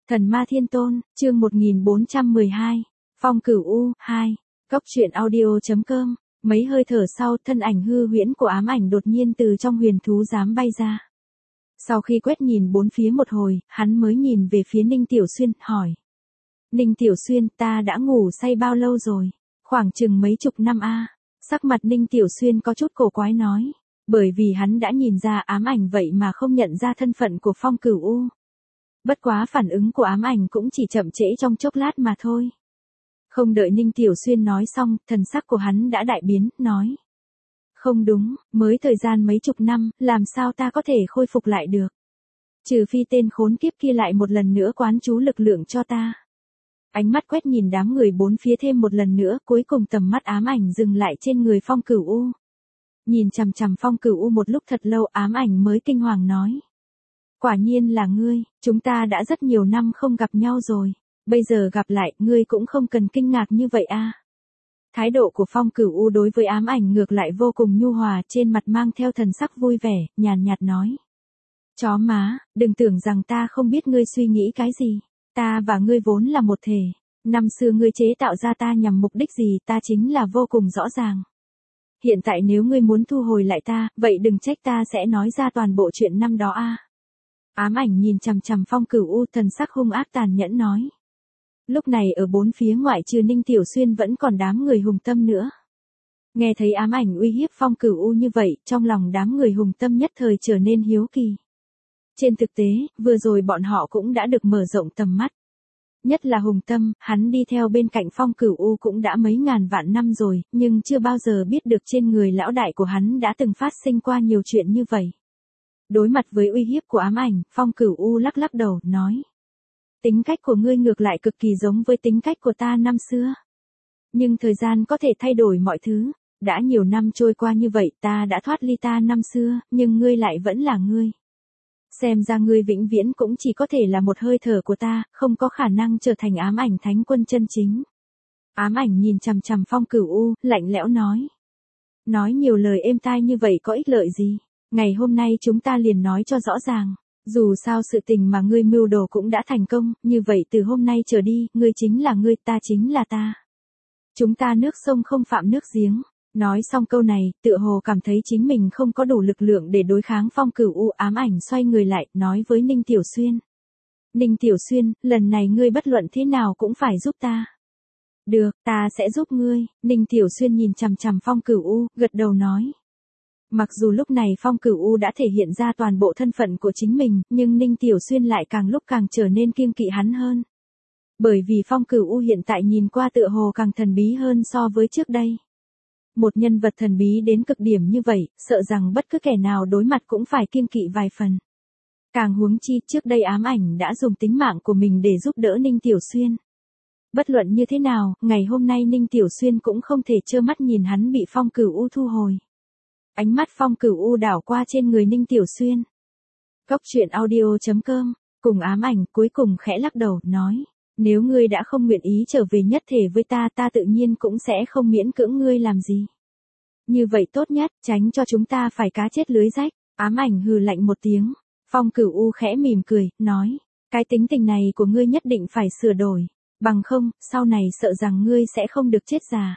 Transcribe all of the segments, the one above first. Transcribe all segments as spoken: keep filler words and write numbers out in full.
Thần Ma Thiên Tôn, chương một nghìn bốn trăm mười hai, Phong Cửu U, hai, Cốc truyện audio.com, mấy hơi thở sau thân ảnh hư huyễn của ám ảnh đột nhiên từ trong huyền thú giám bay ra. Sau khi quét nhìn bốn phía một hồi, hắn mới nhìn về phía Ninh Tiểu Xuyên, hỏi. Ninh Tiểu Xuyên, ta đã ngủ say bao lâu rồi? Khoảng chừng mấy chục năm a. Sắc mặt Ninh Tiểu Xuyên có chút cổ quái nói. Bởi vì hắn đã nhìn ra ám ảnh vậy mà không nhận ra thân phận của Phong Cửu U. Bất quá phản ứng của ám ảnh cũng chỉ chậm trễ trong chốc lát mà thôi. Không đợi Ninh Tiểu Xuyên nói xong, thần sắc của hắn đã đại biến, nói. Không đúng, mới thời gian mấy chục năm, làm sao ta có thể khôi phục lại được? Trừ phi tên khốn kiếp kia lại một lần nữa quán chú lực lượng cho ta. Ánh mắt quét nhìn đám người bốn phía thêm một lần nữa, cuối cùng tầm mắt ám ảnh dừng lại trên người Phong Cửu U. Nhìn chằm chằm Phong Cửu U một lúc thật lâu, ám ảnh mới kinh hoàng nói. Quả nhiên là ngươi, chúng ta đã rất nhiều năm không gặp nhau rồi, bây giờ gặp lại, ngươi cũng không cần kinh ngạc như vậy a. Thái độ của Phong Cửu U đối với ám ảnh ngược lại vô cùng nhu hòa, trên mặt mang theo thần sắc vui vẻ, nhàn nhạt nói. Chó má, đừng tưởng rằng ta không biết ngươi suy nghĩ cái gì, ta và ngươi vốn là một thể, năm xưa ngươi chế tạo ra ta nhằm mục đích gì ta chính là vô cùng rõ ràng. Hiện tại nếu ngươi muốn thu hồi lại ta, vậy đừng trách ta sẽ nói ra toàn bộ chuyện năm đó a. Ám ảnh nhìn chằm chằm Phong Cửu U, thần sắc hung ác tàn nhẫn nói. Lúc này ở bốn phía ngoại trừ Ninh Tiểu Xuyên vẫn còn đám người hùng tâm nữa. Nghe thấy ám ảnh uy hiếp Phong Cửu U như vậy, trong lòng đám người hùng tâm nhất thời trở nên hiếu kỳ. Trên thực tế, vừa rồi bọn họ cũng đã được mở rộng tầm mắt. Nhất là hùng tâm, hắn đi theo bên cạnh Phong Cửu U cũng đã mấy ngàn vạn năm rồi, nhưng chưa bao giờ biết được trên người lão đại của hắn đã từng phát sinh qua nhiều chuyện như vậy. Đối mặt với uy hiếp của ám ảnh, Phong Cửu U lắc lắc đầu, nói. Tính cách của ngươi ngược lại cực kỳ giống với tính cách của ta năm xưa. Nhưng thời gian có thể thay đổi mọi thứ, đã nhiều năm trôi qua như vậy ta đã thoát ly ta năm xưa, nhưng ngươi lại vẫn là ngươi. Xem ra ngươi vĩnh viễn cũng chỉ có thể là một hơi thở của ta, không có khả năng trở thành ám ảnh thánh quân chân chính. Ám ảnh nhìn chằm chằm Phong Cửu U, lạnh lẽo nói. Nói nhiều lời êm tai như vậy có ích lợi gì? Ngày hôm nay chúng ta liền nói cho rõ ràng, dù sao sự tình mà ngươi mưu đồ cũng đã thành công, như vậy từ hôm nay trở đi, ngươi chính là ngươi, ta chính là ta. Chúng ta nước sông không phạm nước giếng. Nói xong câu này, tựa hồ cảm thấy chính mình không có đủ lực lượng để đối kháng Phong Cửu U, ám ảnh xoay người lại, nói với Ninh Tiểu Xuyên. Ninh Tiểu Xuyên, lần này ngươi bất luận thế nào cũng phải giúp ta. Được, ta sẽ giúp ngươi. Ninh Tiểu Xuyên nhìn chằm chằm Phong Cửu U, gật đầu nói. Mặc dù lúc này Phong Cửu U đã thể hiện ra toàn bộ thân phận của chính mình, nhưng Ninh Tiểu Xuyên lại càng lúc càng trở nên kiêng kỵ hắn hơn. Bởi vì Phong Cửu U hiện tại nhìn qua tựa hồ càng thần bí hơn so với trước đây. Một nhân vật thần bí đến cực điểm như vậy, sợ rằng bất cứ kẻ nào đối mặt cũng phải kiêng kỵ vài phần. Càng huống chi, trước đây ám ảnh đã dùng tính mạng của mình để giúp đỡ Ninh Tiểu Xuyên. Bất luận như thế nào, ngày hôm nay Ninh Tiểu Xuyên cũng không thể trơ mắt nhìn hắn bị Phong Cửu U thu hồi. Ánh mắt Phong Cửu U đảo qua trên người Ninh Tiểu Xuyên. Cốc truyện audio.com, cùng ám ảnh cuối cùng khẽ lắc đầu, nói. Nếu ngươi đã không nguyện ý trở về nhất thể với ta, ta tự nhiên cũng sẽ không miễn cưỡng ngươi làm gì. Như vậy tốt nhất, tránh cho chúng ta phải cá chết lưới rách. Ám ảnh hừ lạnh một tiếng. Phong Cửu U khẽ mỉm cười, nói. Cái tính tình này của ngươi nhất định phải sửa đổi. Bằng không, sau này sợ rằng ngươi sẽ không được chết già.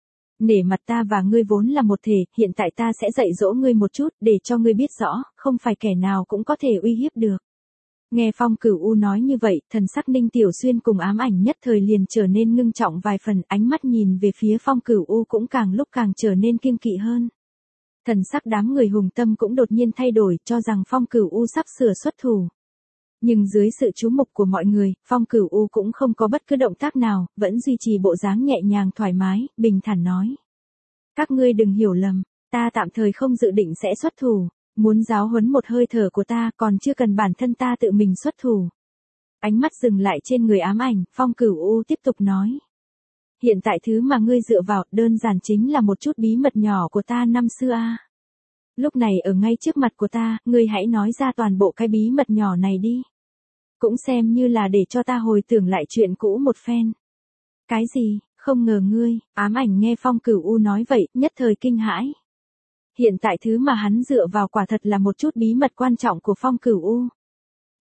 Nể mặt ta và ngươi vốn là một thể, hiện tại ta sẽ dạy dỗ ngươi một chút, để cho ngươi biết rõ, không phải kẻ nào cũng có thể uy hiếp được. Nghe Phong Cửu U nói như vậy, thần sắc Ninh Tiểu Xuyên cùng ám ảnh nhất thời liền trở nên ngưng trọng vài phần, ánh mắt nhìn về phía Phong Cửu U cũng càng lúc càng trở nên kiêng kỵ hơn. Thần sắc đám người hùng tâm cũng đột nhiên thay đổi, cho rằng Phong Cửu U sắp sửa xuất thủ. Nhưng dưới sự chú mục của mọi người, Phong Cửu U cũng không có bất cứ động tác nào, vẫn duy trì bộ dáng nhẹ nhàng thoải mái, bình thản nói. Các ngươi đừng hiểu lầm, ta tạm thời không dự định sẽ xuất thủ. Muốn giáo huấn một hơi thở của ta còn chưa cần bản thân ta tự mình xuất thủ. Ánh mắt dừng lại trên người ám ảnh, Phong Cửu U tiếp tục nói. Hiện tại thứ mà ngươi dựa vào đơn giản chính là một chút bí mật nhỏ của ta năm xưa a. Lúc này ở ngay trước mặt của ta, ngươi hãy nói ra toàn bộ cái bí mật nhỏ này đi. Cũng xem như là để cho ta hồi tưởng lại chuyện cũ một phen. Cái gì, không ngờ ngươi, ám ảnh nghe Phong Cửu U nói vậy, nhất thời kinh hãi. Hiện tại thứ mà hắn dựa vào quả thật là một chút bí mật quan trọng của Phong Cửu U.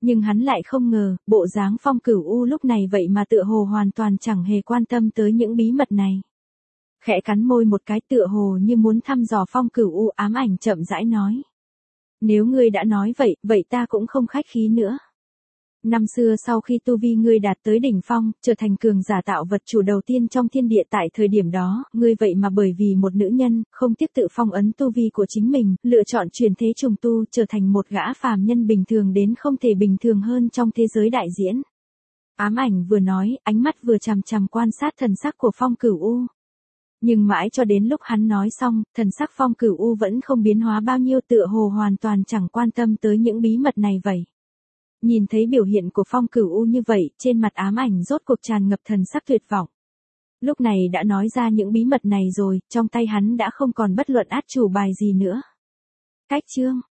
Nhưng hắn lại không ngờ, bộ dáng Phong Cửu U lúc này vậy mà tựa hồ hoàn toàn chẳng hề quan tâm tới những bí mật này. Khẽ cắn môi một cái tựa hồ như muốn thăm dò Phong Cửu U, ám ảnh chậm rãi nói. Nếu ngươi đã nói vậy, vậy ta cũng không khách khí nữa. Năm xưa sau khi tu vi ngươi đạt tới đỉnh phong, trở thành cường giả tạo vật chủ đầu tiên trong thiên địa tại thời điểm đó, ngươi vậy mà bởi vì một nữ nhân, không tiếc tự phong ấn tu vi của chính mình, lựa chọn chuyển thế trùng tu, trở thành một gã phàm nhân bình thường đến không thể bình thường hơn trong thế giới đại diễn. Ám ảnh vừa nói, ánh mắt vừa chằm chằm quan sát thần sắc của Phong Cửu U. Nhưng mãi cho đến lúc hắn nói xong, thần sắc Phong Cửu U vẫn không biến hóa bao nhiêu, tựa hồ hoàn toàn chẳng quan tâm tới những bí mật này vậy. Nhìn thấy biểu hiện của Phong Cửu U như vậy, trên mặt ám ảnh rốt cuộc tràn ngập thần sắc tuyệt vọng. Lúc này đã nói ra những bí mật này rồi, trong tay hắn đã không còn bất luận át chủ bài gì nữa. Cách chương